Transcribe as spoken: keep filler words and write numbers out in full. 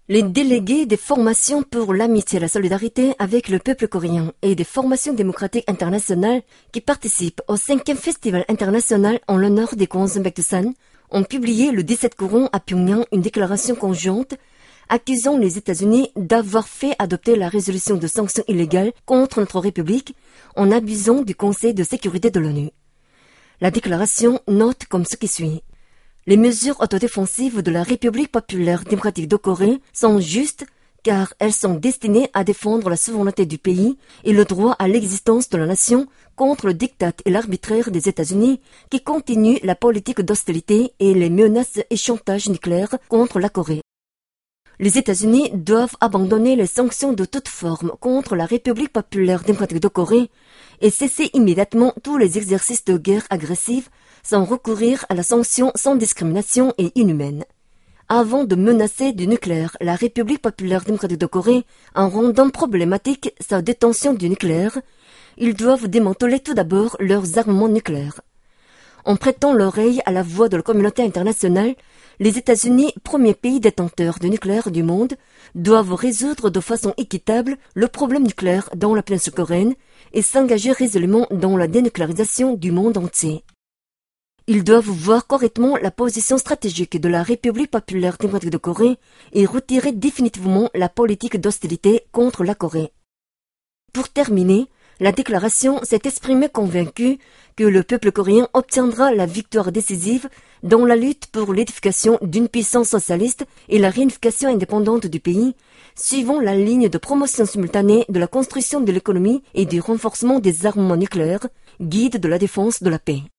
Les délégués des formations pour l'amitié et la solidarité avec le peuple coréen et des formations démocratiques internationales qui participent au cinquième festival international en l'honneur des Gwansun Baekdusan ont publié le dix-sept courant à Pyongyang une déclaration conjointe accusant les États-Unis d'avoir fait adopter la résolution de sanctions illégales contre notre République en abusant du Conseil de sécurité de l'ONU. La déclaration note comme ce qui suit. Les mesures autodéfensives de la République populaire démocratique de Corée sont justes car elles sont destinées à défendre la souveraineté du pays et le droit à l'existence de la nation contre le diktat et l'arbitraire des États-Unis qui continuent la politique d'hostilité et les menaces et chantages nucléaires contre la Corée. Les États-Unis doivent abandonner les sanctions de toute forme contre la République populaire démocratique de Corée et cesser immédiatement tous les exercices de guerre agressive sans recourir à la sanction sans discrimination et inhumaine. Avant de menacer du nucléaire la République populaire démocratique de Corée en rendant problématique sa détention du nucléaire, ils doivent démanteler tout d'abord leurs armements nucléaires. En prêtant l'oreille à la voix de la communauté internationale, les États-Unis, premier pays détenteur de nucléaire du monde, doivent résoudre de façon équitable le problème nucléaire dans la péninsule coréenne et s'engager résolument dans la dénucléarisation du monde entier. Ils doivent voir correctement la position stratégique de la République populaire démocratique de Corée et retirer définitivement la politique d'hostilité contre la Corée. Pour terminer, la déclaration s'est exprimée convaincue que le peuple coréen obtiendra la victoire décisive dans la lutte pour l'édification d'une puissance socialiste et la réunification indépendante du pays, suivant la ligne de promotion simultanée de la construction de l'économie et du renforcement des armements nucléaires, guide de la défense de la paix.